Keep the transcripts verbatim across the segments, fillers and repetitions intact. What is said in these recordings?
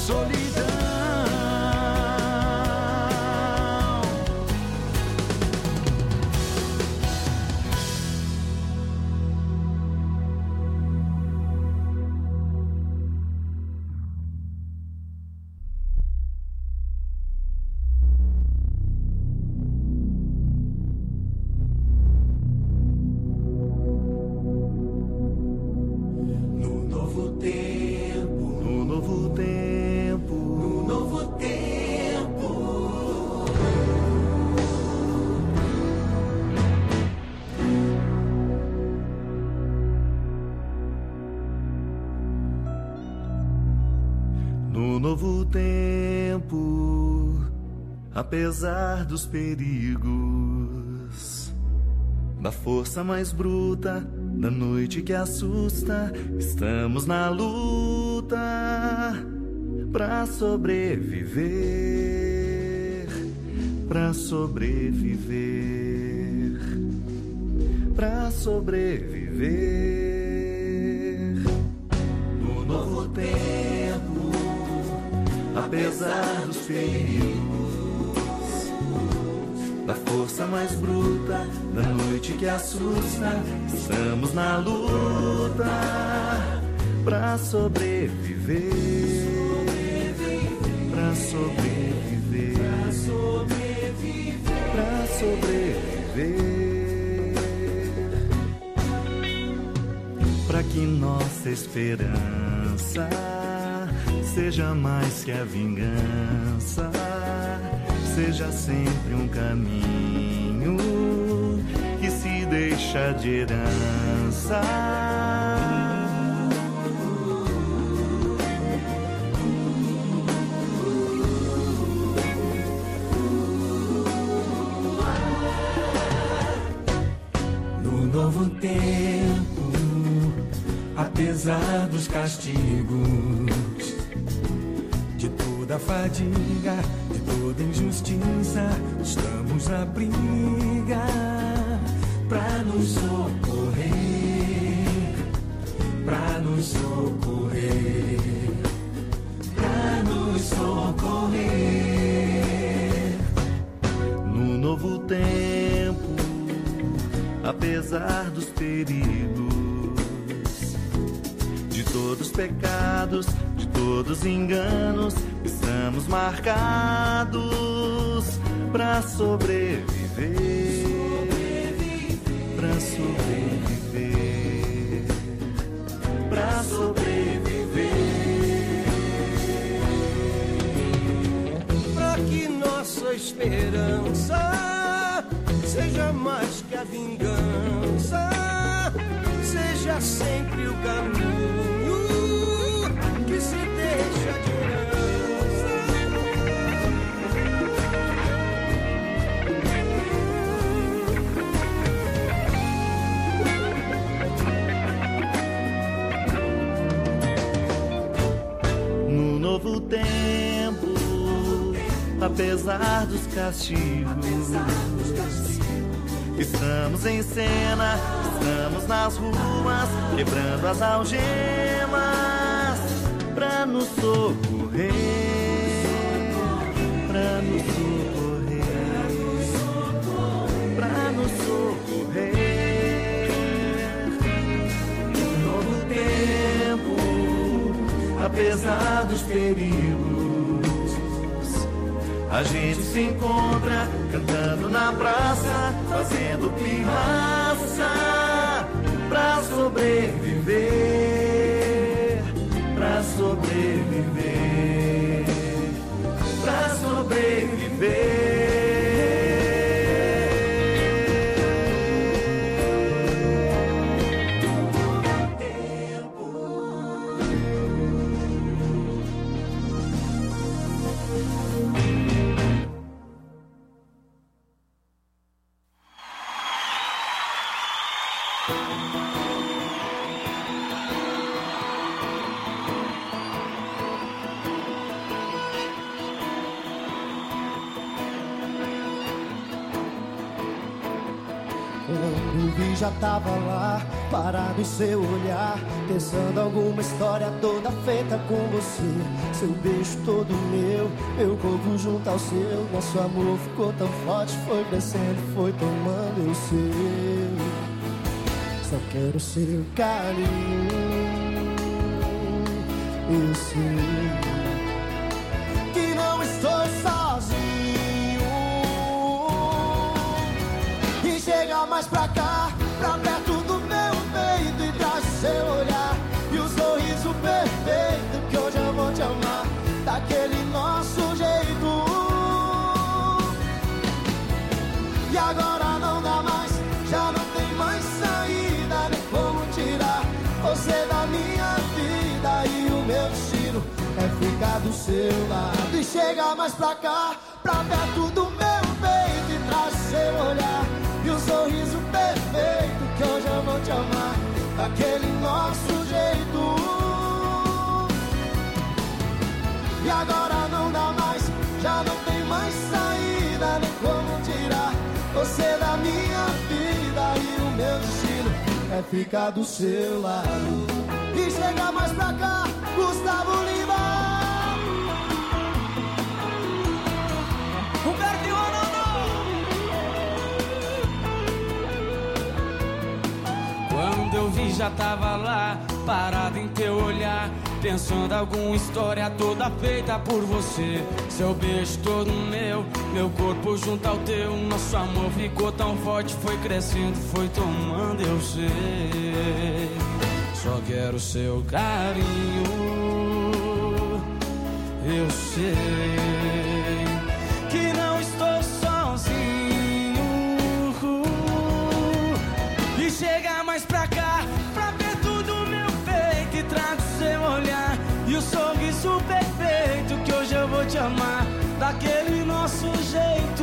solidão. Novo tempo, apesar dos perigos, da força mais bruta, da noite que assusta, estamos na luta pra sobreviver, pra sobreviver, pra sobreviver. No novo tempo, apesar dos perigos, da força mais bruta, da noite que assusta, estamos na luta pra sobreviver, pra sobreviver, pra sobreviver, pra que nossa esperança seja mais que a vingança, seja sempre um caminho que se deixa de herança. No novo tempo, apesar dos castigos, da fadiga, de toda injustiça, estamos na briga pra nos socorrer, pra nos socorrer, pra nos socorrer. No novo tempo, apesar dos perigos, de todos os pecados, de todos os enganos, estamos marcados pra sobreviver, pra sobreviver, pra sobreviver, pra que nossa esperança seja mais que a vingança, seja sempre o caminho que se deixa de herança. No novo tempo, apesar dos castigos, estamos em cena, estamos nas ruas, quebrando as algemas pra nos socorrer, pra nos socorrer, pra nos socorrer. Um novo tempo, apesar dos perigos, a gente se encontra cantando na praça, fazendo pirraça pra sobreviver, pra sobreviver, pra sobreviver. vi já tava lá, parado em seu olhar, pensando alguma história toda feita com você. Seu beijo todo meu, meu corpo junto ao seu. Nosso amor ficou tão forte, foi crescendo, foi tomando eu sei. Só quero seu carinho, eu sei que não estou sozinho. E chega mais pra cá, pra perto do meu peito, e traz o seu olhar e o sorriso perfeito, que hoje eu vou te amar daquele nosso jeito. E agora não dá mais, já não tem mais saída, nem como tirar você da minha vida. E o meu destino é ficar do seu lado. E chega mais pra cá, pra perto do meu peito, e traz o seu olhar e o sorriso perfeito, que hoje eu vou te amar daquele nosso jeito. E agora não dá mais, já não tem mais saída, nem como tirar você da minha vida. E o meu destino é ficar do seu lado. E chega mais pra cá, Gustavo Lima. Humberto e Quando eu vi já tava lá, parado em teu olhar, pensando alguma história toda feita por você. Seu beijo todo meu, meu corpo junto ao teu. Nosso amor ficou tão forte, foi crescendo, foi tomando eu sei. Só quero seu carinho, eu sei que não estou sozinho. E chega mais pra cá, pra perto do meu peito, e traga o seu olhar e o sorriso perfeito, que hoje eu vou te amar daquele nosso jeito.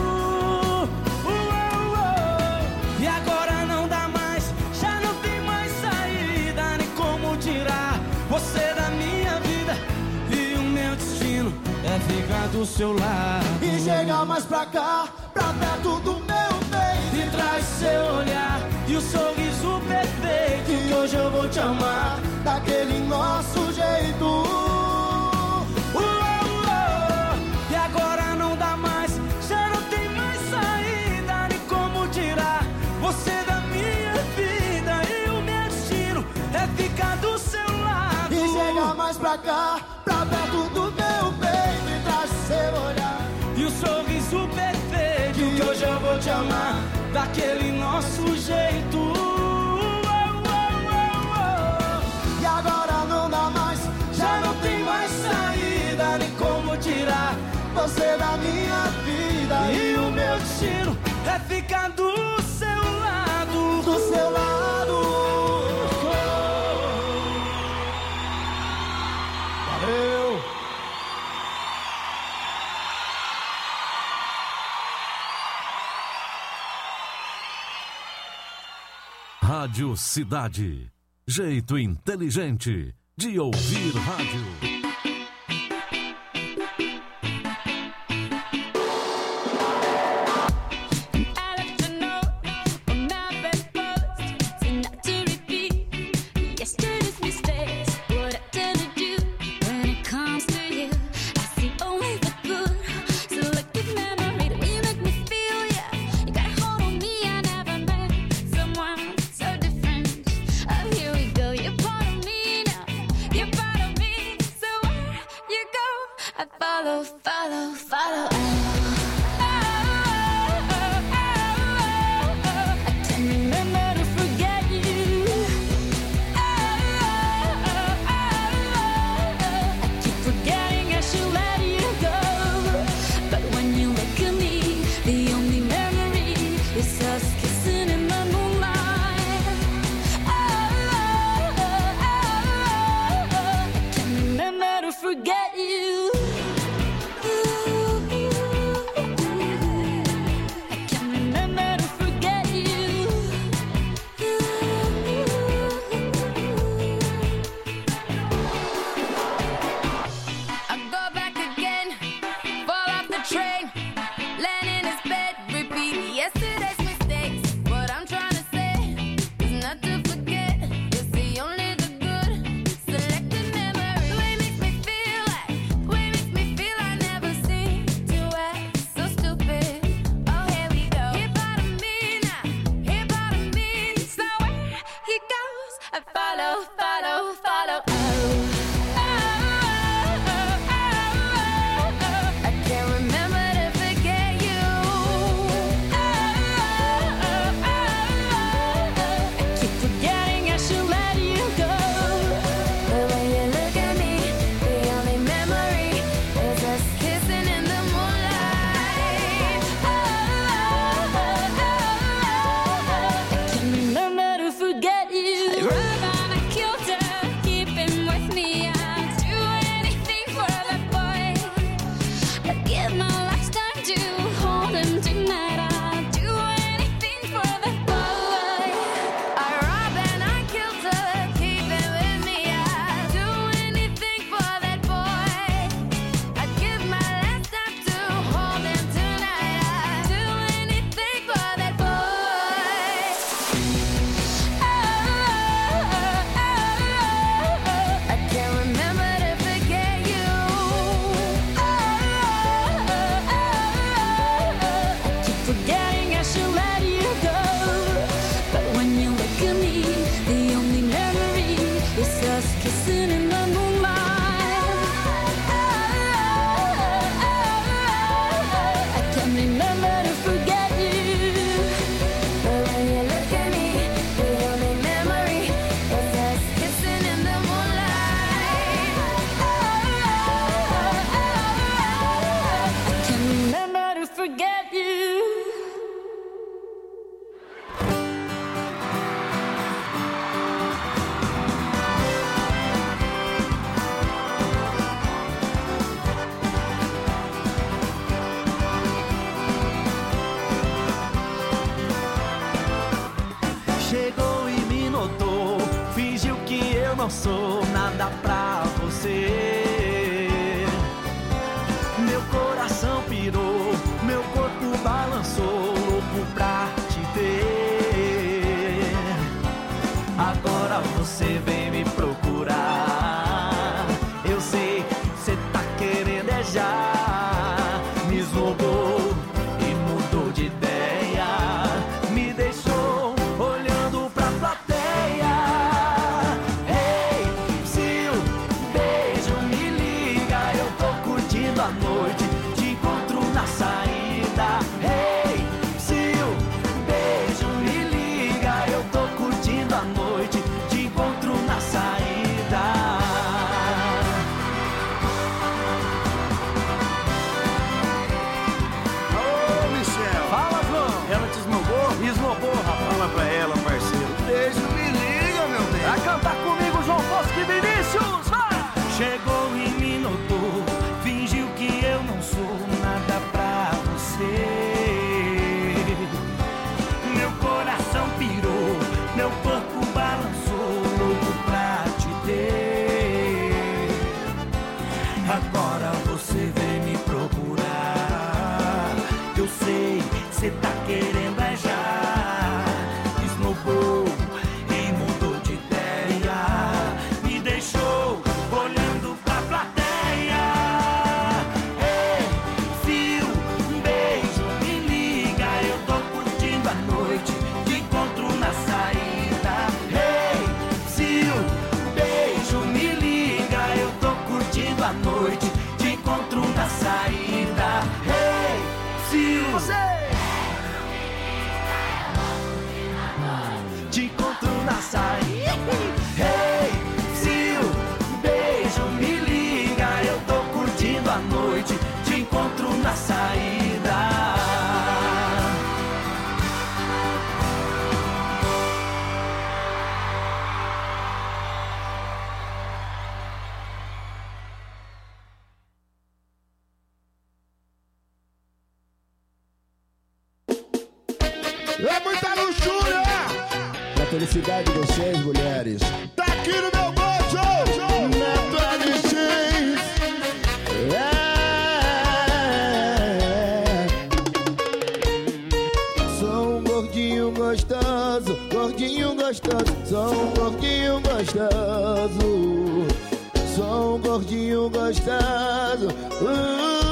Uou, uou. E agora não dá mais, já não tem mais saída, nem como tirar você da minha vida. E o meu destino é ficar do seu lado. E chega mais pra cá, pra perto do meu peito, e traz seu olhar e o sorriso perfeito, que hoje eu vou te amar daquele nosso jeito. Uou, uou. E agora não dá mais, já não tem mais saída, nem como tirar você da minha vida. E o meu destino é ficar do seu lado. E chega mais pra cá, pra perto do meu peito, e traz seu olhar e o sorriso perfeito, que, que hoje eu vou te amar daquele nosso jeito. Uou, uou, uou. E agora não dá mais, já não tem mais saída, nem como tirar você da minha vida. E o meu destino é ficar do seu lado, do seu lado. Valeu! Rádio Cidade. Jeito inteligente de ouvir rádio. Laying in his bed, repeat yesterday's mistakes. What I'm trying to say não sou nada pra você. Meu coração pirou, meu corpo balançou, louco pra te ter. Agora você vem me procurar. Eu sei, cê tá querendo é já. Me esnobou e mudou de ideia. Me deixou olhando pra plateia. Ei, se o beijo me liga, eu tô curtindo a noite, te encontro na saída. Ei, se o beijo me liga, eu tô curtindo a noite, te encontro na saída. Ô, Michel. Fala, João. Ela te esnobou? Esnobou, rapaz. Fala pra ela, parceiro. Beijo, me liga, meu bem. Vai cantar comigo, João Bosco e Vinícius, vai! Chegou e me notou, fingiu que eu não sou nada pra você. Meu coração pirou, meu corpo balançou, louco pra te ter. Agora você vem me procurar. Eu sei, cê tá querendo é já. Esnobou e mudou de ideia. Me deixou olhando pra plateia. Ei, fio, um beijo, me liga. Eu tô curtindo a noite, te encontro na saída. Ei, fio, um beijo, me liga. Eu tô curtindo a noite, te encontro na saída. Ei, fio, você te encontro na saída. Hey, se o beijo me liga, eu tô curtindo a noite, te encontro na saída. É muita luxúria. Pra felicidade de vocês, mulheres. Tá aqui no meu bolso. Neto L X. É. Sou um gordinho gostoso, gordinho gostoso. Sou um gordinho gostoso. Sou um gordinho gostoso. Uh,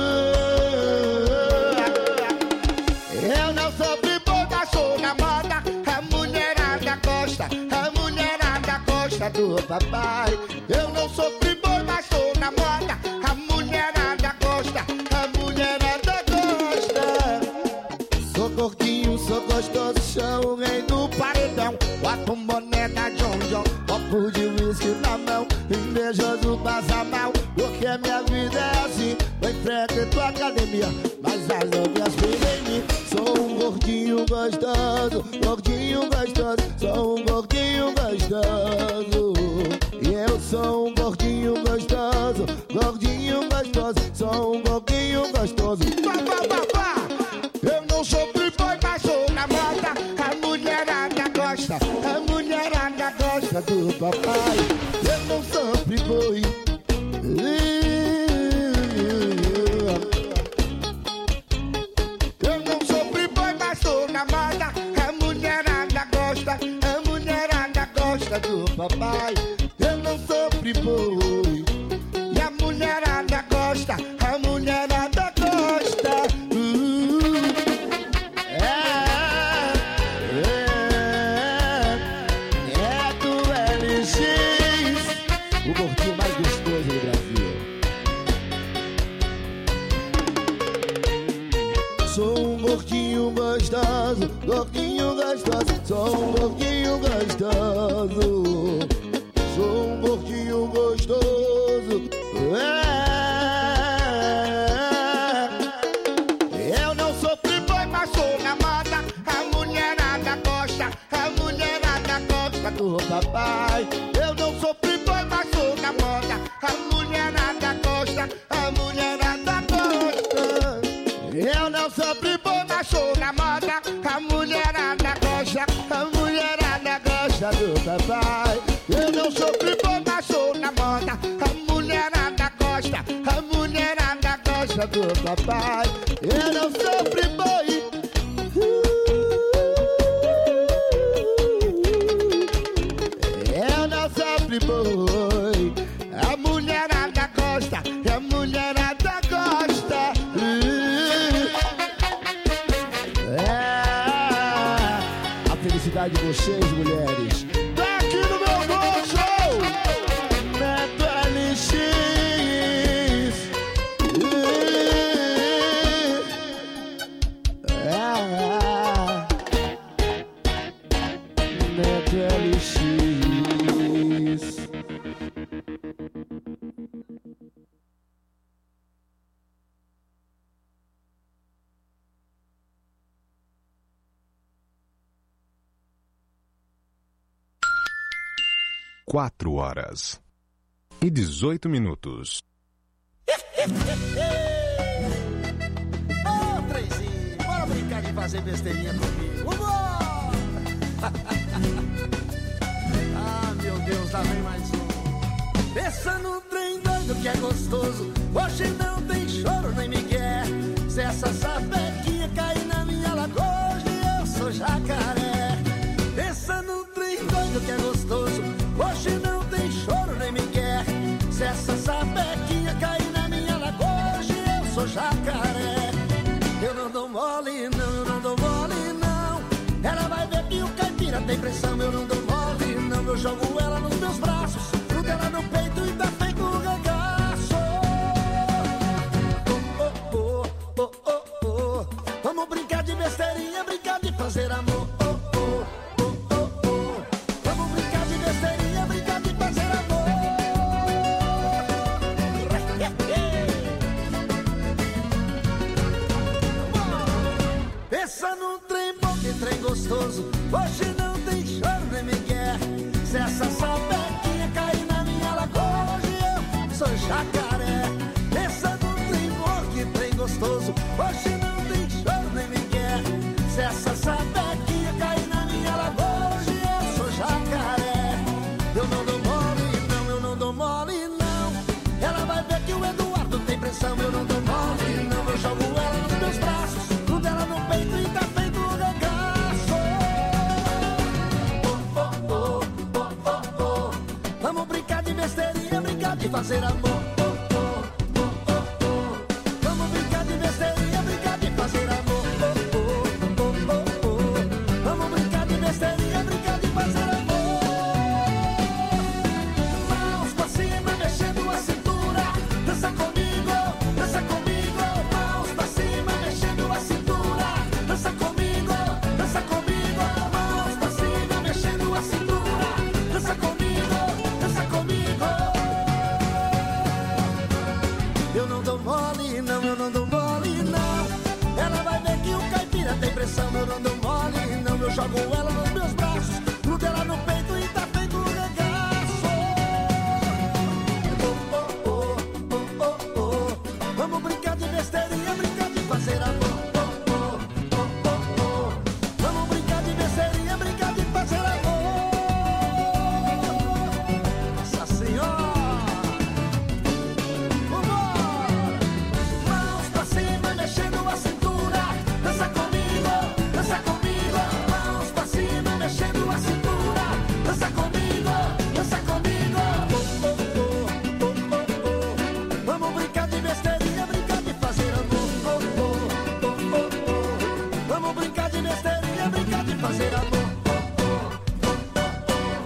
Eu não sou pipoca, sou na moda. A mulherada gosta, a mulherada gosta do papai. Eu não sou playboy, mas sou na moda. A mulherada gosta, a mulherada gosta. sou gordinho, sou gostoso. Sou o rei do paredão. Bota um boné da John John, Copo de whisky na mão, invejoso passa mal. Porque minha vida é assim. Eu enfrento a academia, mas as novinhas viram em mim. Sou um gordinho gostoso, gordinho gostoso. Sou um gordinho gostoso. E eu sou um gordinho gostoso, gordinho gostoso. Sou um gordinho gostoso. Pá, pá, pá, pá. Eu não sou playboy, mas sou na moda. A mulherada gosta, a mulherada gosta Do papai, eu não sou playboy. Eu não sou playboy, mas sou na moda. A mulherada gosta, a mulherada gosta Do papai, eu não sou playboy. e a mulherada gosta, a mulherada gosta. Uh, é, é, é do L X, o gordinho mais gostoso do Brasil. Sou um gordinho gostoso, gordinho gostoso. Sou um gordinho gostoso. Sou um gordinho gostoso. É. Eu não sou playboy, mas sou na moda. A mulherada gosta, a mulherada gosta Do papai, Eu não sou playboy, mas sou na moda. A mulherada gosta, a mulherada gosta. eu não sou Playboy, mas sou na moda. A mulherada gosta, a mulherada gosta. do papai. Eu não sou costa do papai. Eu não sou friboi. Eu não sou friboi. A mulherada gosta, a mulherada gosta. É a felicidade de vocês, mulheres. Tá aqui no meu bolso. Neto L X. Neto L X. Quatro horas e dezoito minutos. Ô, trenzinho, bora brincar de fazer besteirinha comigo. Vambora! Ah, meu Deus, lá vem mais um. Pensa no trem doido que é gostoso. Hoje não tem choro nem migué. Se essa sapequinha cair na minha lagoa, hoje eu sou jacaré. Pensa no trem doido que é gostoso. Hoje não tem choro nem migué. Se essa sapequinha cair na minha lagoa, hoje eu sou jacaré. Eu não dou mole não, eu não dou mole não. Ela vai ver que o caipira tem pressão. Eu não dou mole não, eu jogo ela nos meus braços, grudo ela no peito e tá feito um regaço. Oh, oh, oh, oh, oh, oh. Vamos brincar de besteirinha, brincar de fazer amor. Pensa num trem bom, que trem gostoso. Hoje não tem choro nem migué. Se essa sapequinha cair na minha lagoa, hoje eu sou jacaré. Pensa num trem bom, que trem gostoso. Hoje não tem choro nem migué. Se essa sapequinha cair na minha lagoa, hoje eu sou jacaré. Eu não dou mole não, eu não dou mole não. Ela vai ver que o Eduardo tem pressão. Eu não dou mole não, eu jogo ela nos meus braços, grudo ela no peito e tá feito um regaço. Oh, oh, oh, oh, oh, oh. Vamos brincar de besteirinha, brincar de fazer amor. Oh, oh, oh, oh, oh. Vamos brincar de besteirinha, brincar de fazer amor. Oh, oh, oh, oh, oh. Vamos brincar de besteirinha, brincar de fazer amor. Mãos pra cima, mexendo a cintura. Dança comigo, dança comigo. Mãos pra cima, mexendo a cintura. Dança comigo, dança comigo. Mãos pra cima, mexendo a cintura. Dança comigo, dança comigo. Eu não dou mole não, eu não dou mole não. Ela vai ver que o caipira tem pressão. Eu não dou mole não, eu jogo ela nos meus braços, grudo ela no peito e tá feito um regaço. Oh, oh, oh, oh, oh, oh. Vamos brincar de besteirinha, brincar de fazer amor. Oh, oh, oh, oh, oh. Vamos brincar de besteirinha, brincar de fazer amor. Nossa Senhora. Vambora. Mãos pra cima, mexendo a cintura. Dança comigo, dança comigo. Mãos pra cima, mexendo a cintura. Dança comigo, dança comigo. Oh, oh, oh, oh, oh, oh. Vamos brincar de besteirinha, brincar de fazer amor. Oh, oh, oh, oh, oh. Vamos brincar de besteirinha, brincar de fazer amor. Oh, oh, oh, oh, oh.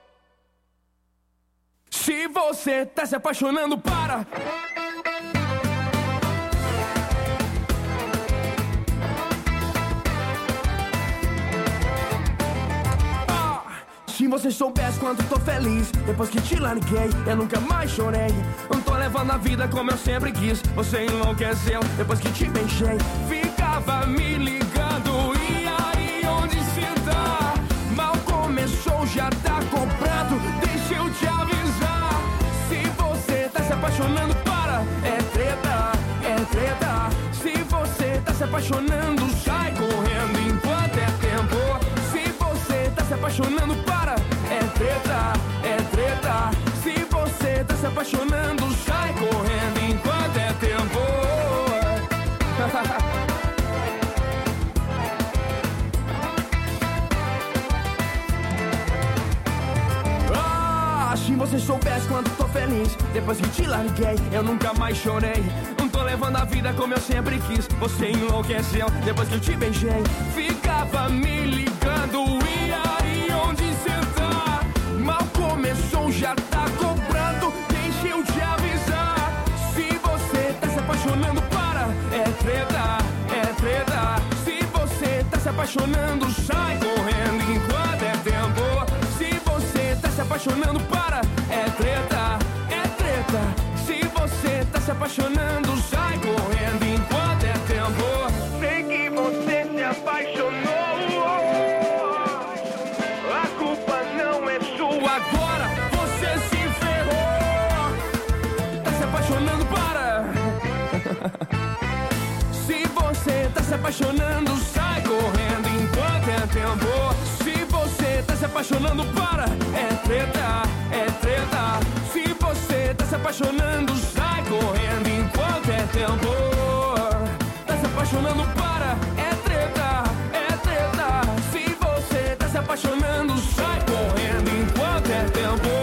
Se você tá se apaixonando, para! Ah, se você soubesse quanto tô feliz depois que te larguei, eu nunca mais chorei. Não tô levando a vida como eu sempre quis. Você enlouqueceu depois que te beijei. Ficava me ligando, e aí onde se tá? Mal começou, já tá comprado. Deixa eu te avisar. Se você tá se apaixonando, para! É treta, é treta. Se você tá se apaixonando, sai correndo enquanto é tempo. Se você tá se apaixonando, para! É treta, é treta. Se você tá se apaixonando, sai correndo enquanto é tempo. você soubesse quanto tô feliz. Depois que te larguei, eu nunca mais chorei. Não tô levando a vida como eu sempre quis. Você enlouqueceu depois que eu te beijei. Ficava me ligando, e aí onde cê tá? Mal começou, já tá cobrando. Deixa eu te avisar. Se você tá se apaixonando, para. É treta, é treta. Se você tá se apaixonando, sai correndo enquanto é tempo. Se você tá se apaixonando, para. É treta, é treta. Se você tá se apaixonando, sai correndo enquanto é tempo. Sei que você se apaixonou. A culpa não é sua. Agora você se ferrou. Tá se apaixonando, para. Se você tá se apaixonando, sai correndo enquanto é tempo. Se você tá se apaixonando, para. É treta, é treta. Se você tá se apaixonando, sai correndo enquanto é tempo. Tá se apaixonando, para. É treta, é treta. Se você tá se apaixonando, sai correndo enquanto é tempo.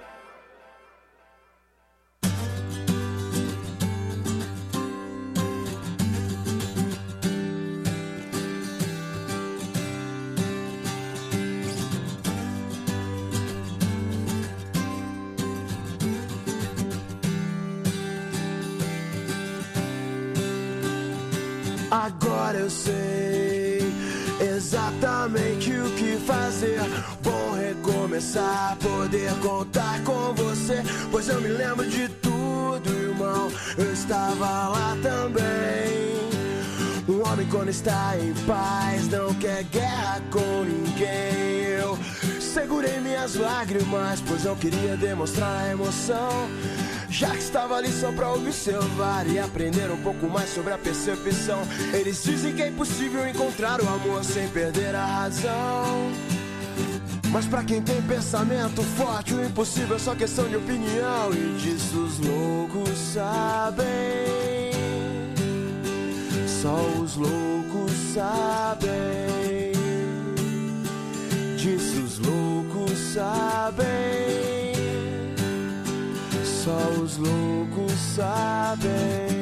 Agora eu sei exatamente o que fazer. Bom recomeçar, poder contar com você. Pois eu me lembro de tudo, irmão. Eu estava lá também. Um homem quando está em paz não quer guerra com ninguém. Eu segurei minhas lágrimas, pois não queria demonstrar a emoção. Já que estava ali só pra observar e aprender um pouco mais sobre a percepção. Eles dizem que é impossível encontrar o amor sem perder a razão. Mas pra quem tem pensamento forte, o impossível é só questão de opinião. E disso os loucos sabem. Só os loucos sabem. Disso os loucos sabem. Só os loucos sabem.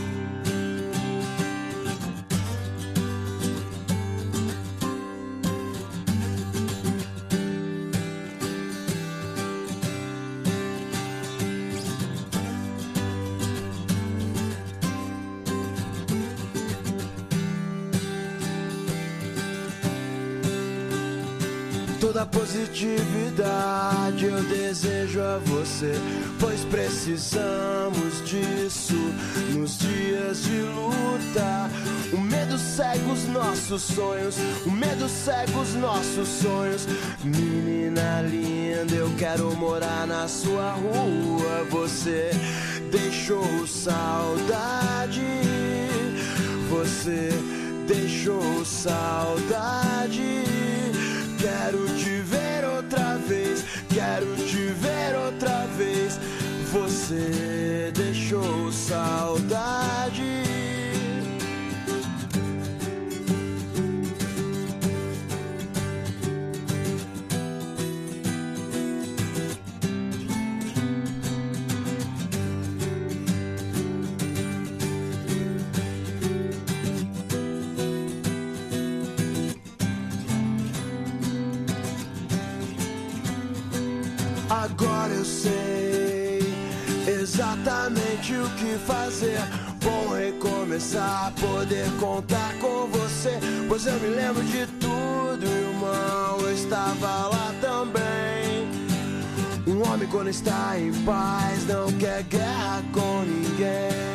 Toda positividade eu desejo a você, pois precisamos disso nos dias de luta. O medo cega os nossos sonhos, o medo cega os nossos sonhos. Menina linda, eu quero morar na sua rua. Você deixou saudade, você deixou saudade. Quero te ver outra vez, quero te ver outra vez. Você deixou saudade. Agora eu sei exatamente o que fazer. Bom recomeçar, poder contar com você. Pois eu me lembro de tudo, irmão. Eu estava lá também. Um homem quando está em paz não quer guerra com ninguém.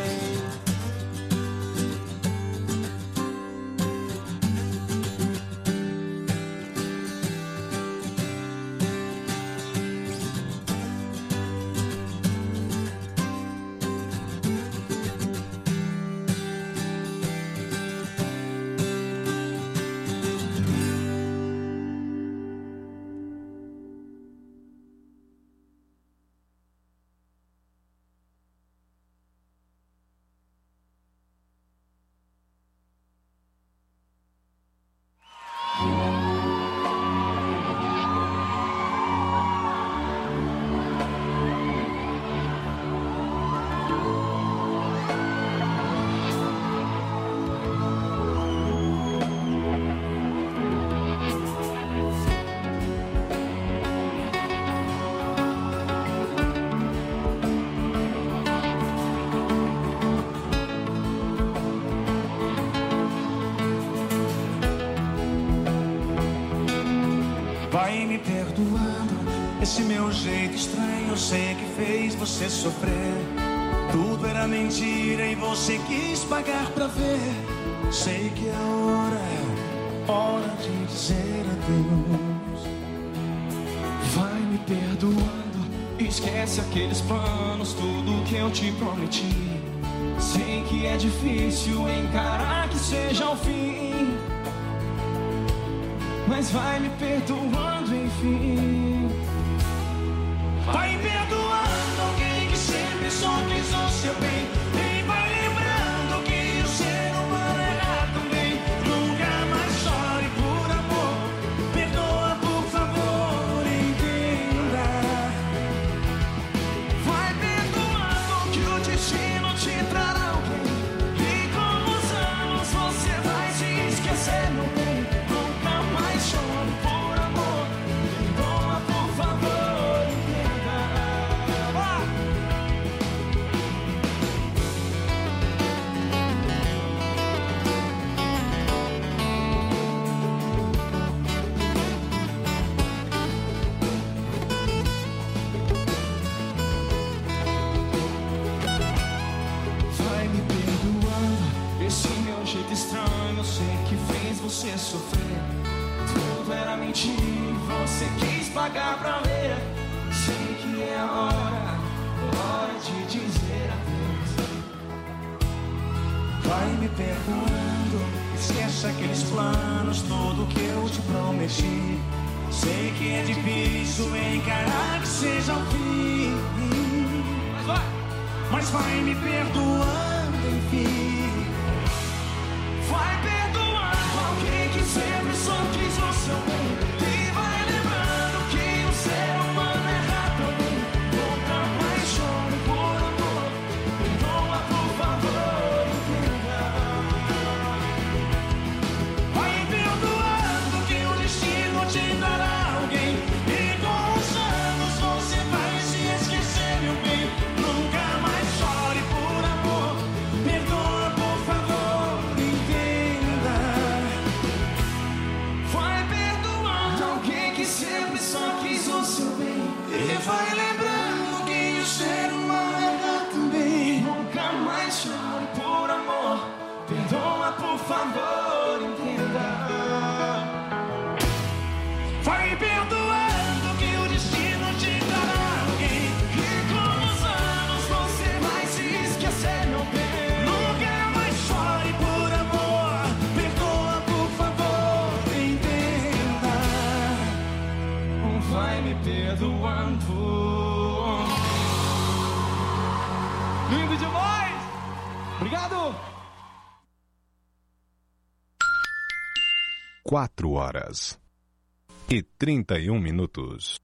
Esse meu jeito estranho eu sei que fez você sofrer. Tudo era mentira e você quis pagar pra ver. Sei que é hora, hora de dizer adeus. Vai me perdoando, esquece aqueles planos, tudo que eu te prometi. Sei que é difícil encarar que seja o fim, mas vai me perdoando enfim. Vai perdoando alguém que sempre só quis o seu bem. E vai lembrando que o ser humano erra também. Nunca mais chore por amor. Perdoa, por favor, entenda. Vai perdoando que o destino te trará alguém. E com os anos você vai se esquecer, meu bem. Nunca mais chore por amor. Perdoa, por favor. Estranho, eu sei que fez você sofrer. Tudo era mentira, você quis pagar pra ver. Sei que é hora, hora de dizer adeus. Vai me perdoando, esquece aqueles planos, tudo que eu te prometi. Sei que é difícil encarar que seja o fim, mas vai, mas vai me perdoando, enfim. Vai perdoando alguém que sempre só quis o seu bem. E vai lembrando que o ser humano erra também. Nunca mais chore por amor. Perdoa, por favor, entenda. Vai perdoando que o destino te dará alguém. E com os anos você vai se esquecer, meu bem. Nunca mais chore por amor. Perdoa, por favor. Sempre só quis o seu bem. E vai lembrando que o ser humano erra também. Nunca mais chore por amor. Perdoa, por favor, entenda. Vai perdoando que o destino te dará alguém. E com os anos você vai se esquecer, meu bem. Nunca mais chore por amor. Perdoa, por favor, entenda. Vai me perdoando. Lindo demais! Obrigado! Quatro horas e trinta e um minutos.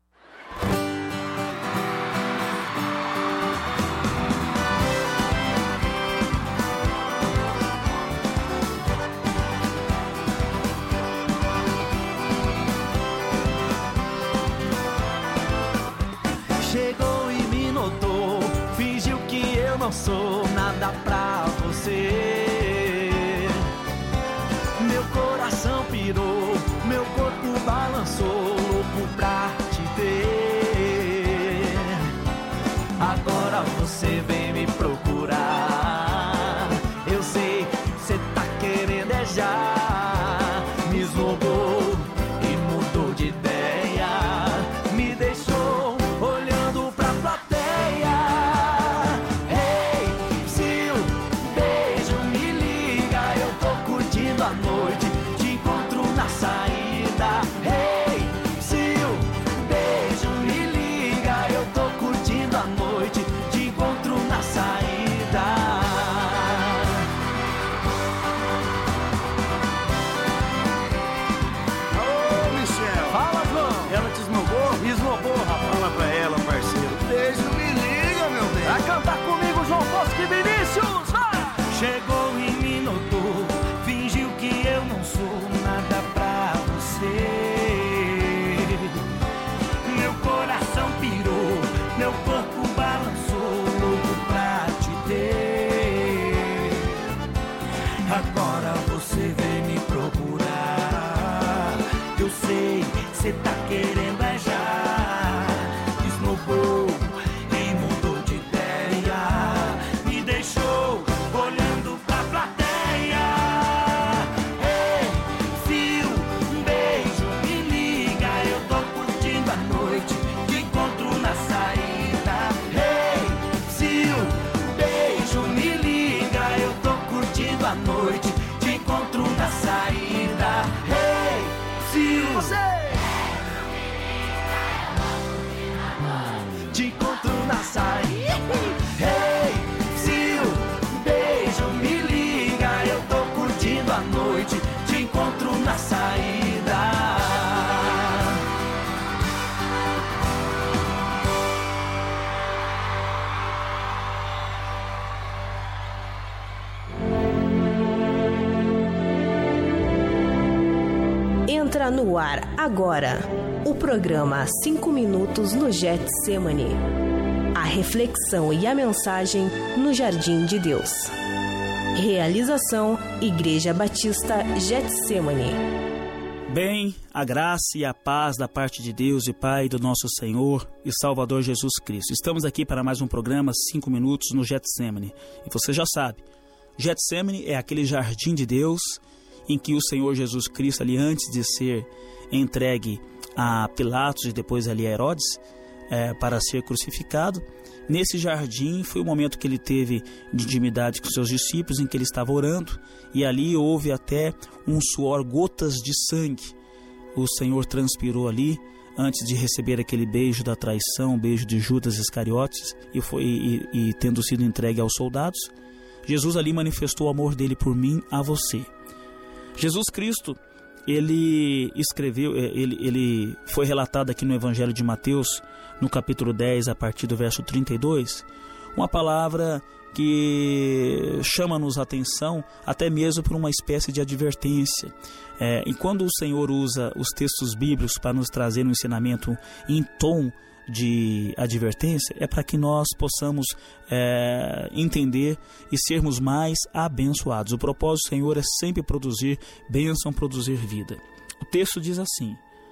Chegou e me notou, fingiu que eu não sou nada pra você. Meu coração pirou, meu corpo balançou, louco pra te ter. Agora você vem me procurar. Eu sei, cê tá querendo é já. Me esnobou e mudou de ideia. Me deixou olhando pra plateia. Ei, se o beijo me liga, eu tô curtindo a noite, te encontro na saída. Ei, se o beijo me liga, eu tô curtindo a noite, te encontro na saída. Ô, Michel. Fala, João. Ela te esnobou? Esnobou, rapaz. Fala pra ela, parceiro. Beijo, me liga, meu bem. Vai cantar comigo, João Bosco e Vinícius. Vai! Chegou e me notou, fingiu que eu não sou nada pra você. Meu coração pirou, meu corpo balançou, louco pra te ter. Agora você vem me procurar. Eu sei, cê tá querendo é já. Entra no ar agora o programa cinco minutos no Getsemane. A reflexão e a mensagem no Jardim de Deus. Realização Igreja Batista Getsemane. Bem, a graça e a paz da parte de Deus e Pai do nosso Senhor e Salvador Jesus Cristo. Estamos aqui para mais um programa cinco minutos no Getsemane. E você já sabe, Getsemane é aquele jardim de Deus em que o Senhor Jesus Cristo, ali antes de ser entregue a Pilatos e depois ali a Herodes, é, para ser crucificado, nesse jardim foi o momento que ele teve de intimidade com seus discípulos, em que ele estava orando, e ali houve até um suor, gotas de sangue. O Senhor transpirou ali, antes de receber aquele beijo da traição, o beijo de Judas Iscariotes, e, foi, e, e tendo sido entregue aos soldados, Jesus ali manifestou o amor dele por mim, a você. Jesus Cristo, ele escreveu, ele, ele foi relatado aqui no Evangelho de Mateus, no capítulo dez, a partir do verso trinta e dois, uma palavra que chama-nos a atenção, até mesmo por uma espécie de advertência. É, e quando o Senhor usa os textos bíblicos para nos trazer um ensinamento em tom de advertência, é para que nós possamos é, entender e sermos mais abençoados. O propósito do Senhor é sempre produzir bênção, produzir vida. O texto diz assim,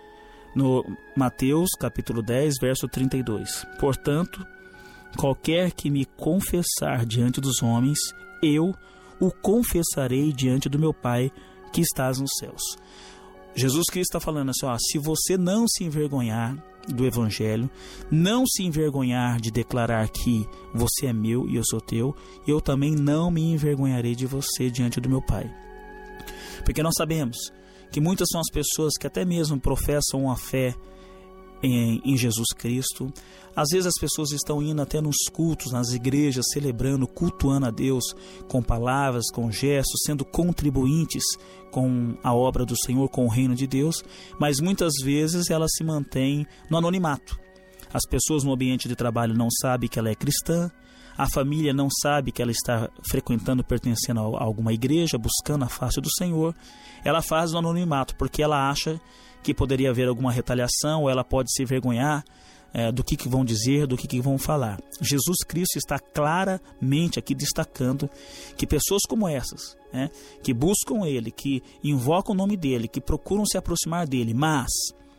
no Mateus capítulo dez, verso trinta e dois: Portanto, qualquer que me confessar diante dos homens, eu o confessarei diante do meu Pai que estás nos céus. Jesus Cristo está falando assim, ó, se você não se envergonhar do Evangelho, não se envergonhar de declarar que você é meu e eu sou teu, eu também não me envergonharei de você diante do meu Pai. Porque nós sabemos que muitas são as pessoas que até mesmo professam a fé em, em Jesus Cristo. Às vezes as pessoas estão indo até nos cultos, nas igrejas, celebrando, cultuando a Deus com palavras, com gestos, sendo contribuintes com a obra do Senhor, com o reino de Deus, mas muitas vezes ela se mantém no anonimato. As pessoas no ambiente de trabalho não sabem que ela é cristã, a família não sabe que ela está frequentando, pertencendo a alguma igreja, buscando a face do Senhor. Ela faz no anonimato porque ela acha que poderia haver alguma retaliação, ou ela pode se envergonhar é, do que, que vão dizer, do que, que vão falar. Jesus Cristo está claramente aqui destacando que pessoas como essas, né, que buscam Ele, que invocam o nome dEle, que procuram se aproximar dEle, mas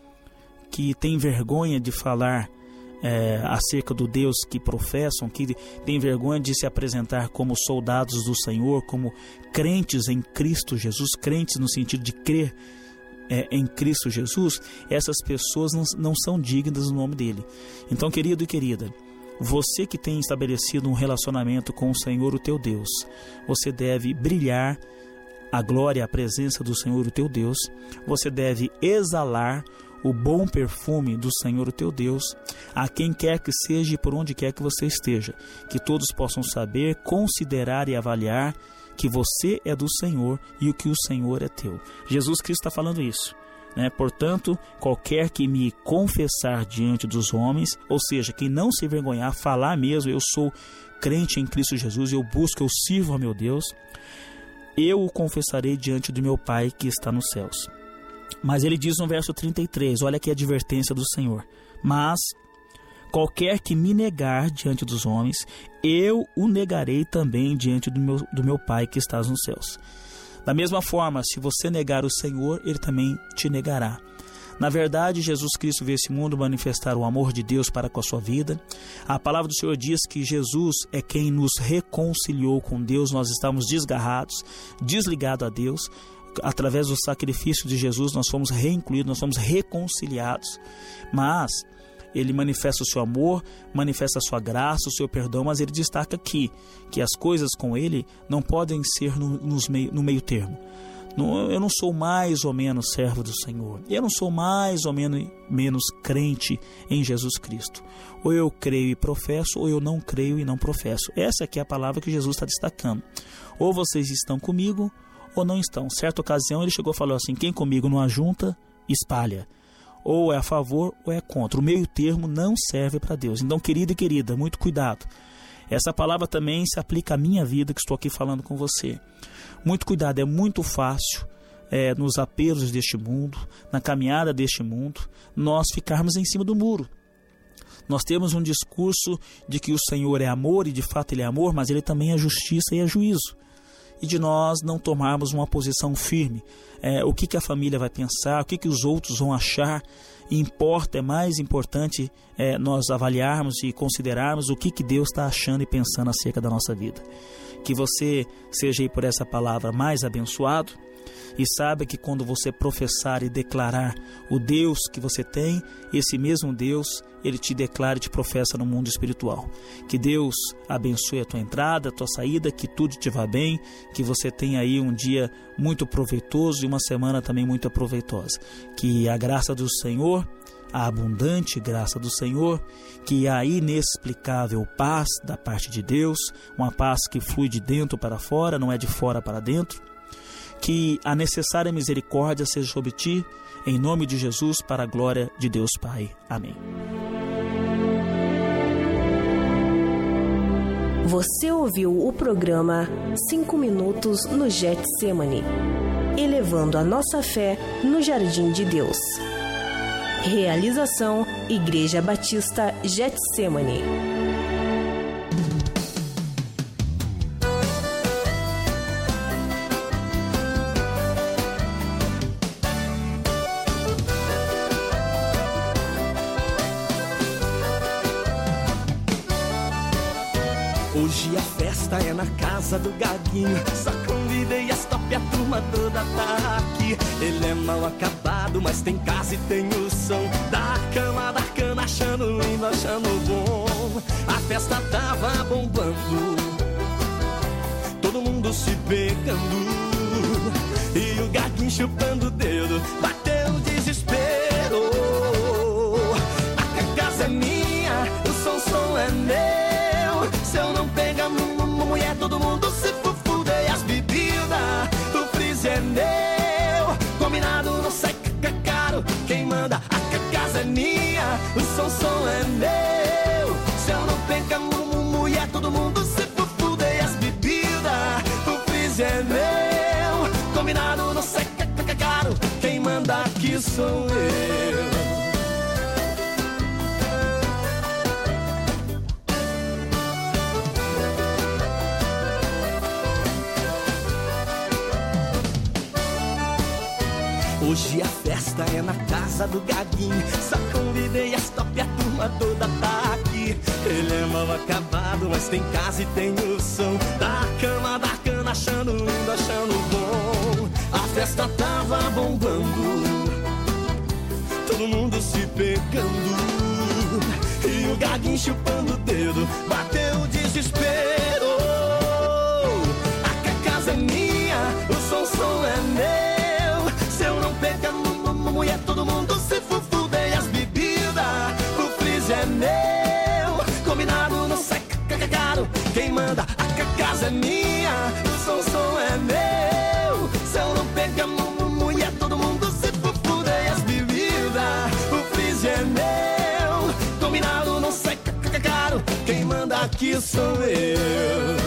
que têm vergonha de falar É, acerca do Deus que professam, que tem vergonha de se apresentar como soldados do Senhor, como crentes em Cristo Jesus, crentes no sentido de crer é, em Cristo Jesus, essas pessoas não, não são dignas do nome dele. Então, querido e querida, você que tem estabelecido um relacionamento com o Senhor, o teu Deus, você deve brilhar a glória, a presença do Senhor, o teu Deus, você deve exalar o bom perfume do Senhor, o teu Deus, a quem quer que seja e por onde quer que você esteja, que todos possam saber, considerar e avaliar que você é do Senhor e o que o Senhor é teu. Jesus Cristo está falando isso, né? Portanto, qualquer que me confessar diante dos homens, ou seja, quem não se envergonhar, falar mesmo, eu sou crente em Cristo Jesus, eu busco, eu sirvo a meu Deus, eu o confessarei diante do meu Pai que está nos céus. Mas ele diz no verso trinta e três, olha aqui a advertência do Senhor: mas qualquer que me negar diante dos homens, eu o negarei também diante do meu, do meu Pai que estás nos céus. Da mesma forma, se você negar o Senhor, Ele também te negará. Na verdade, Jesus Cristo veio a esse mundo manifestar o amor de Deus para com a sua vida. A palavra do Senhor diz que Jesus é quem nos reconciliou com Deus. Nós estávamos desgarrados, desligados a Deus. Através do sacrifício de Jesus nós fomos reincluídos, nós fomos reconciliados. Mas Ele manifesta o seu amor, manifesta a sua graça, o seu perdão, mas Ele destaca aqui que as coisas com Ele não podem ser no, nos meio, no meio termo. Eu não sou mais ou menos servo do Senhor, eu não sou mais ou menos, menos crente em Jesus Cristo. Ou eu creio e professo, ou eu não creio e não professo. Essa aqui é a palavra que Jesus está destacando. Ou vocês estão comigo, ou não estão. Certa ocasião ele chegou e falou assim: quem comigo não ajunta, espalha. Ou é a favor ou é contra. O meio termo não serve para Deus. Então, querido e querida, muito cuidado. Essa palavra também se aplica à minha vida, que estou aqui falando com você. Muito cuidado, é muito fácil é, nos apelos deste mundo, na caminhada deste mundo, nós ficarmos em cima do muro. Nós temos um discurso de que o Senhor é amor, e de fato Ele é amor, mas Ele também é justiça e é juízo. E de nós não tomarmos uma posição firme. É, o que, que a família vai pensar, o que, que os outros vão achar. E importa, é mais importante é, nós avaliarmos e considerarmos o que, que Deus está achando e pensando acerca da nossa vida. Que você seja aí por essa palavra mais abençoado. E saiba que quando você professar e declarar o Deus que você tem, esse mesmo Deus, Ele te declara e te professa no mundo espiritual. Que Deus abençoe a tua entrada, a tua saída, que tudo te vá bem, que você tenha aí um dia muito proveitoso e uma semana também muito proveitosa. Que a graça do Senhor, a abundante graça do Senhor, que a inexplicável paz da parte de Deus, uma paz que flui de dentro para fora, não é de fora para dentro, que a necessária misericórdia seja sobre ti, em nome de Jesus, para a glória de Deus Pai. Amém. Você ouviu o programa cinco minutos no Getsemane, elevando a nossa fé no jardim de Deus. Realização Igreja Batista Getsemane. Hoje a festa é na casa do Gaguinho, só convidei as top, a turma toda tá aqui. Ele é mal acabado, mas tem casa e tem o som da cama, da cana, achando lindo, achando bom. A festa tava bombando, todo mundo se pegando, e o Gaguinho chupando o dedo, bateu o desespero. A casa é minha, o som, som é meu. Se eu não pegar mulher, todo mundo se fufude. As bebidas, o freezer é meu. Combinado não sai caro. Quem manda, a casa é minha. O som, som é meu. Se eu não pegar mulher, todo mundo se fufude. As bebidas, o freezer é meu. Combinado não sai caro. Quem manda aqui sou eu. Hoje a festa é na casa do Gaguinho, só convidei as top, a turma toda tá aqui. Ele é mal acabado, mas tem casa e tem o som da cama, da cana, achando lindo, achando bom. A festa tava bombando, todo mundo se pegando, e o Gaguinho chupando o dedo, bateu o desespero. A casa é minha, o som, som é meu. Se eu não pegar mulher, todo mundo se fufude. As bebidas, o freezer é meu. Combinado não sai caro. Quem manda, a casa é minha. O som, som é meu. Se eu não pegar mulher, todo mundo se fufude. As bebidas, o freezer é meu. Combinado não sai caro. Quem manda aqui sou eu.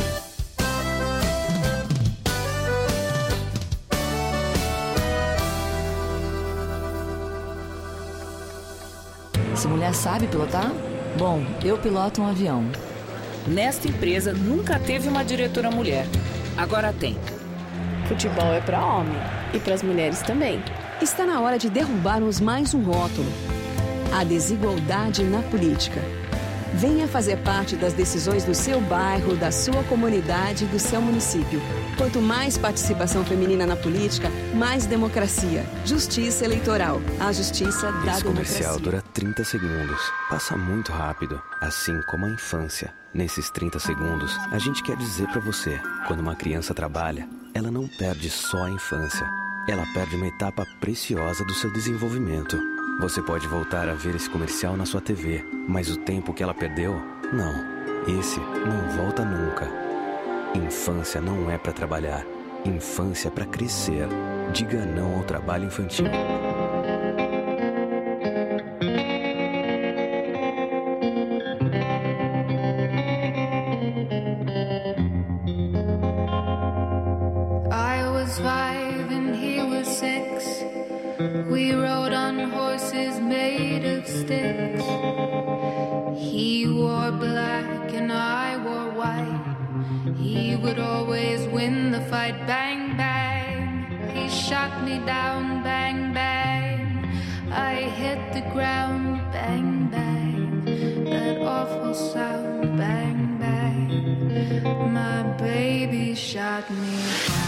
Essa mulher sabe pilotar? Bom, eu piloto um avião. Nesta empresa nunca teve uma diretora mulher. Agora tem. Futebol é para homem e para as mulheres também. Está na hora de derrubarmos mais um rótulo: a desigualdade na política. Venha fazer parte das decisões do seu bairro, da sua comunidade e do seu município. Quanto mais participação feminina na política, mais democracia. Justiça eleitoral. A justiça da Esse democracia. comercial dura trinta segundos. Passa muito rápido, assim como a infância. Nesses trinta segundos, a gente quer dizer pra você, quando uma criança trabalha, ela não perde só a infância. Ela perde uma etapa preciosa do seu desenvolvimento. Você pode voltar a ver esse comercial na sua T V, mas o tempo que ela perdeu, não. Esse não volta nunca. Infância não é pra trabalhar. Infância é pra crescer. Diga não ao trabalho infantil. I was five and he We rode on horses made of sticks. He wore black and I wore white. He would always win the fight. Bang, bang. He shot me down. Bang, bang. I hit the ground. Bang, bang. That awful sound. Bang, bang. My baby shot me down.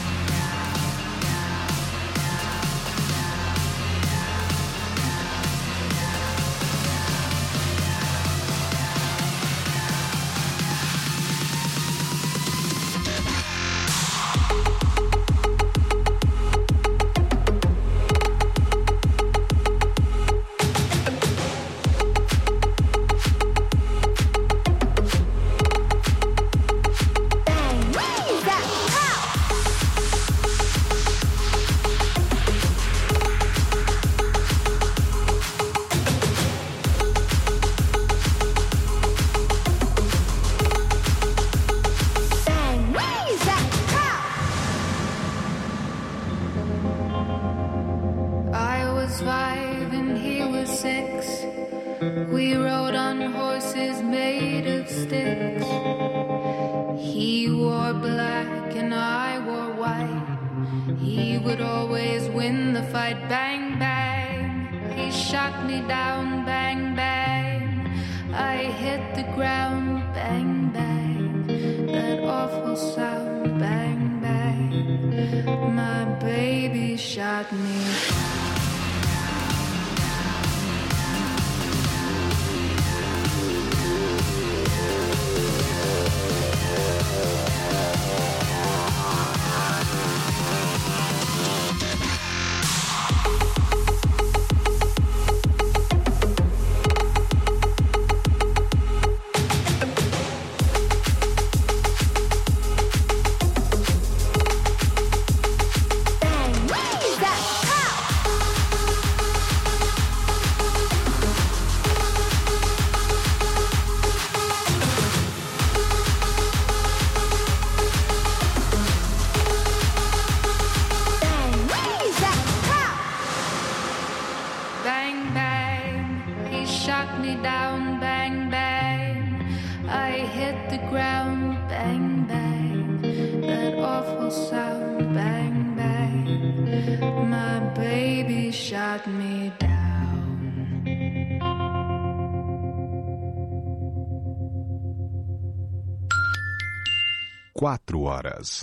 Quatro horas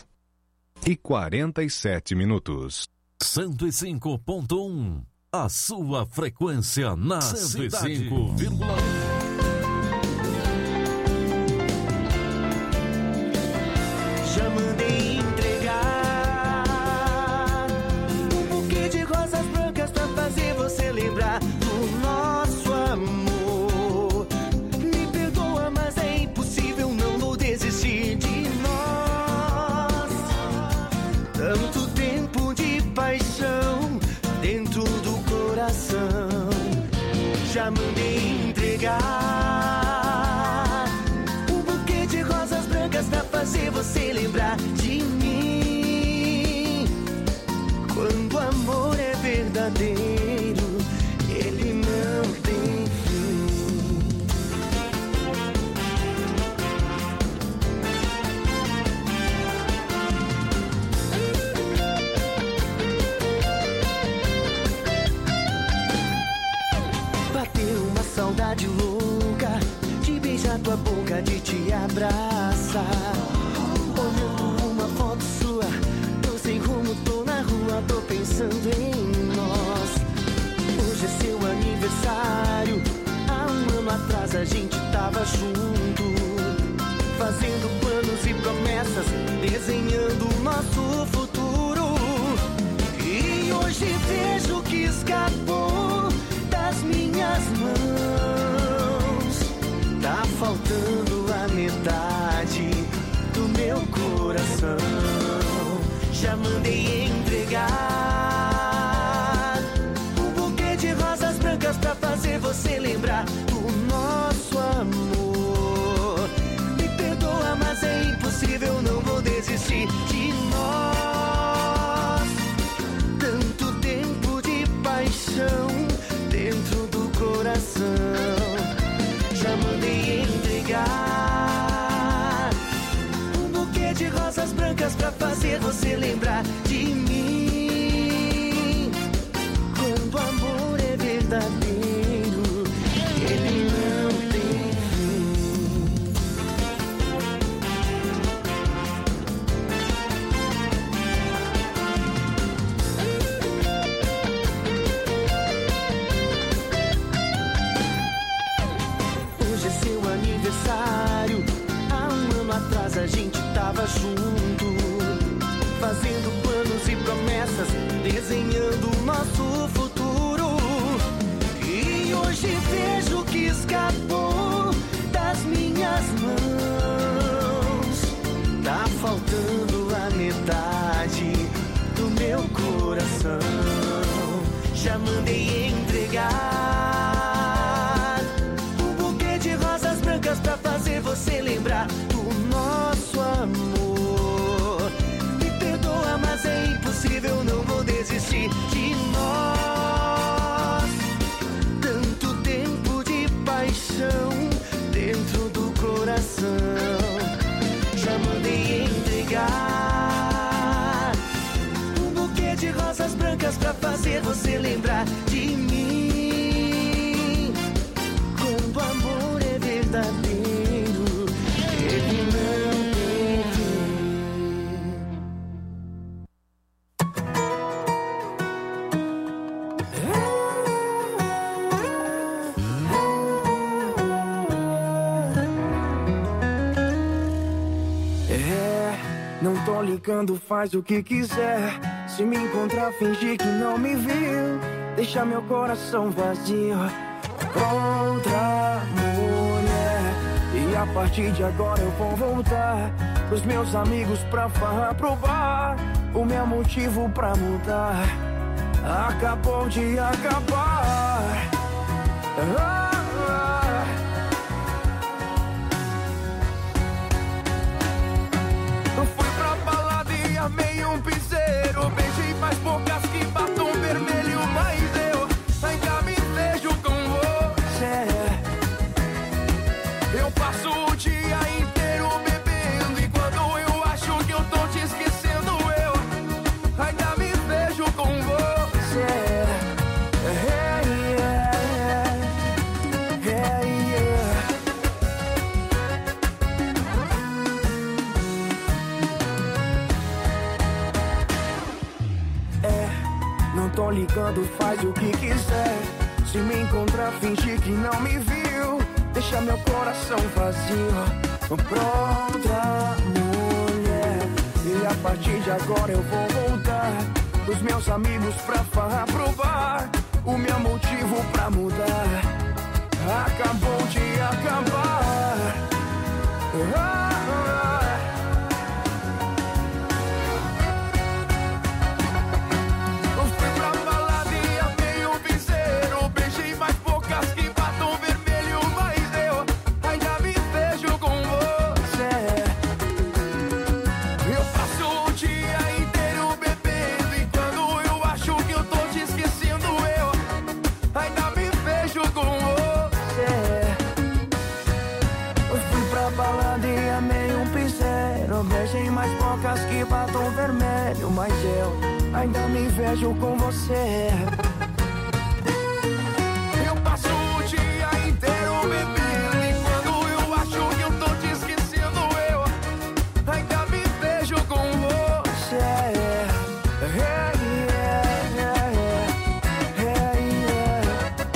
e quarenta e sete minutos. cento e cinco ponto um, a sua frequência na cento e cinco vírgula um. Já mandei entregar um buquê de rosas brancas pra fazer você lembrar do nosso amor. Me perdoa, mas é impossível, não vou desistir de nós. Tanto tempo de paixão dentro do coração. Já mandei entregar um buquê de rosas brancas pra fazer você lembrar de mim. Quando o amor é verdadeiro, ele não tem fim. Bateu uma saudade louca de beijar tua boca, de te abraçar. Olhando uma foto sua, tô sem rumo, tô na rua, tô pensando em nós. Hoje é seu aniversário, há um ano atrás a gente tava junto, fazendo planos e promessas, desenhando o nosso futuro. E hoje vejo que escapou das minhas mãos. Tá faltando a metade do meu coração. Já mandei entregar um buquê de rosas brancas pra fazer você lembrar do nosso amor. Me perdoa, mas é impossível, não vou desistir de nós. Tanto tempo de paz brancas pra fazer você lembrar de mim. Quando o amor é verdadeiro, ele não tem fim. Hoje é seu aniversário. Há um ano atrás a gente tava junto, fazendo planos e promessas, desenhando o nosso futuro. E hoje vejo que escapou das minhas mãos. Tá faltando a metade do meu coração. Já mandei entregar um buquê de rosas brancas pra fazer você lembrar do nosso amor. Me perdoa, mas é impossível, não vou desistir de nós. Tanto tempo de paixão dentro do coração. Já mandei entregar um buquê de rosas brancas pra fazer você lembrar de mim. Quando o amor é verdadeiro, ele não tem fim. É, não tô ligando, faz o que quiser. Se me encontrar, fingir que não me viu. Deixa meu coração vazio pra outra mulher. E a partir de agora eu vou voltar pros meus amigos pra farra, pro bar. O meu motivo pra mudar acabou de acabar. Ah, ah. Eu fui pra balada e amei um piseiro. Beijei mais bocas que batom vermelho, mas eu ainda me vejo com você. Eu passo o dia inteiro bebendo, e quando eu acho que eu tô te esquecendo, eu ainda me vejo com você. Hey, yeah, hey, yeah. É, não tô ligando, faz o que quiser. Se me encontrar, fingir que não me viu. Deixa meu coração vazio pra outra mulher. E a partir de agora eu vou voltar os meus amigos pra farra, pro bar. O meu motivo pra mudar acabou de acabar. Ah, ah. Eu fui pra balada e amei um piseiro. Beijei mais bocas que batom vermelho, mas eu ainda me vejo com você. Eu passo o dia inteiro bebendo, e quando eu acho que eu tô te esquecendo, eu ainda me vejo com você. Eu fui pra balada e amei um piseiro. Beijei mais bocas que batom vermelho, mas eu ainda me vejo com você. Eu passo o dia inteiro bebendo, e quando eu acho que eu tô te esquecendo, eu ainda me vejo com você. Hey, yeah, yeah, hey, yeah.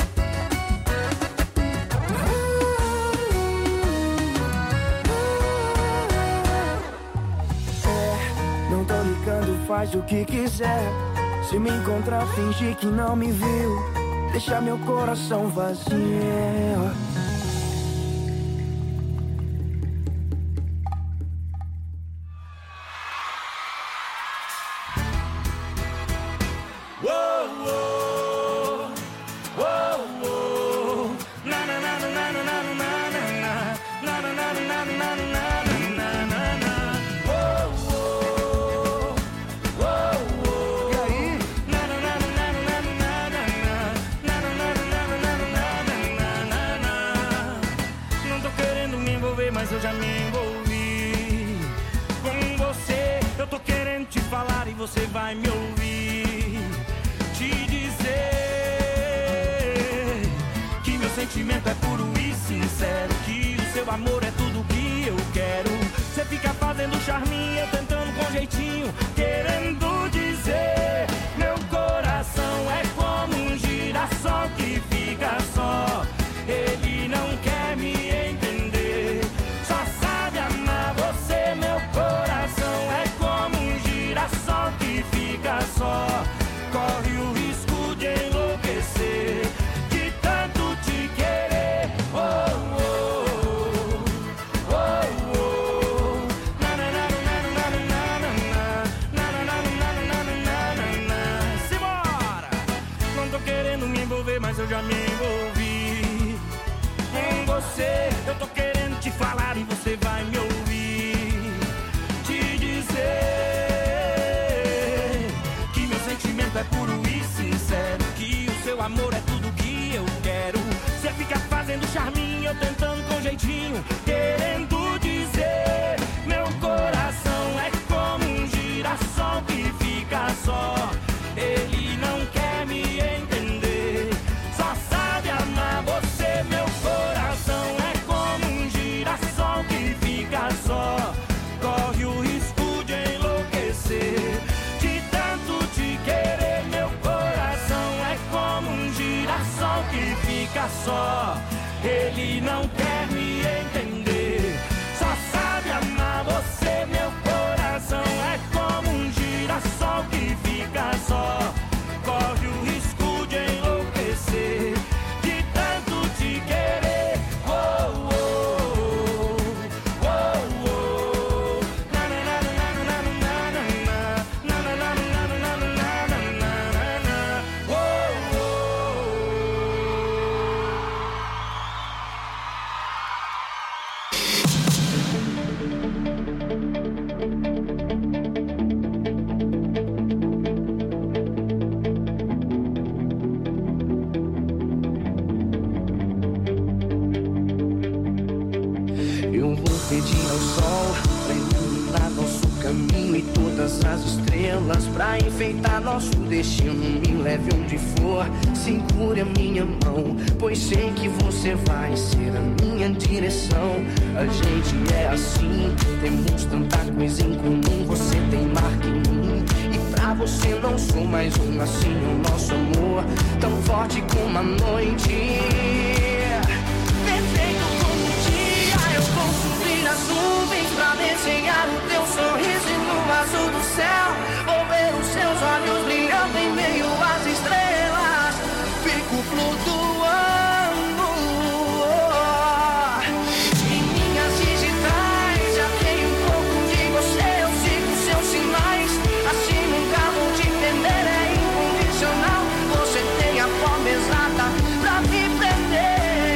É, não tô ligando, faz o que quiser. Se me encontrar, fingir que não me viu. Deixa meu coração vazio. você vai me ouvir te dizer que meu sentimento é puro e sincero, que o seu amor é tudo que eu quero. Você fica fazendo charminho, eu tentando com jeitinho, querendo dizer meu coração é como um girassol que fica só. Ele não quer me entender, só sabe amar você. Meu coração é como um girassol que fica só. Corre o risco de enlouquecer, de tanto te querer. Oh, oh, oh, oh, oh. Na, na, na, na, na, na, na, na, na, na, na, na, na. Simbora! Não tô querendo me envolver, mas eu já me envolvi em você. Eu tô querendo te falar e você vai me ouvir te dizer que meu sentimento é puro e sincero, que o seu amor é tudo que eu quero. Você fica fazendo charminho, eu tentando com jeitinho, querendo dizer meu coração é como um girassol que fica só. Ele não quer me entender, só sabe amar você. Meu coração é como um girassol que fica só. Corre o risco de enlouquecer, de tanto te querer. Meu coração é como um girassol que fica só. Ele não quer me entender, só sabe amar você. Meu coração é como um girassol que fica só. Corre o risco de enlouquecer, de tanto te querer. Oh, oh, oh, oh, oh. Na, na, na, na, na, na, na, na, na, na, na, na, na, na, na. Oh, oh. Eu vou pedir ao sol pra iluminar nosso caminho e todas as estrelas pra enfeitar nosso destino. Me leve onde for, segure a minha mão, pois sei que você vai ser a minha direção. A gente é assim, temos tanta coisa em comum. Você tem marca em mim e pra você não sou mais um. Assim o nosso amor, tão forte como a noite, perfeito como o dia. Eu vou subir as nuvens pra desenhar o teu sorriso e no azul do céu vou ver os seus olhos brilhando em meio às estrelas. Fico flutuando em minhas digitais, já tenho um pouco de você, eu sigo seus sinais. Assim nunca vou te perder, é incondicional. Você tem a forma exata pra me prender.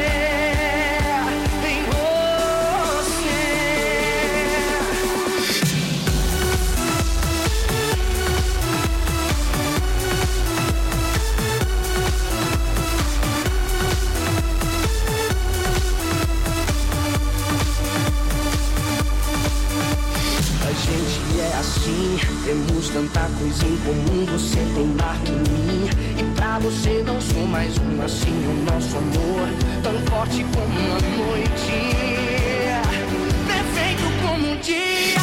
Assim, temos tanta coisa em comum. Você tem marca em mim e pra você não sou mais um. Assim o nosso amor, tão forte como a noite, perfeito como um dia.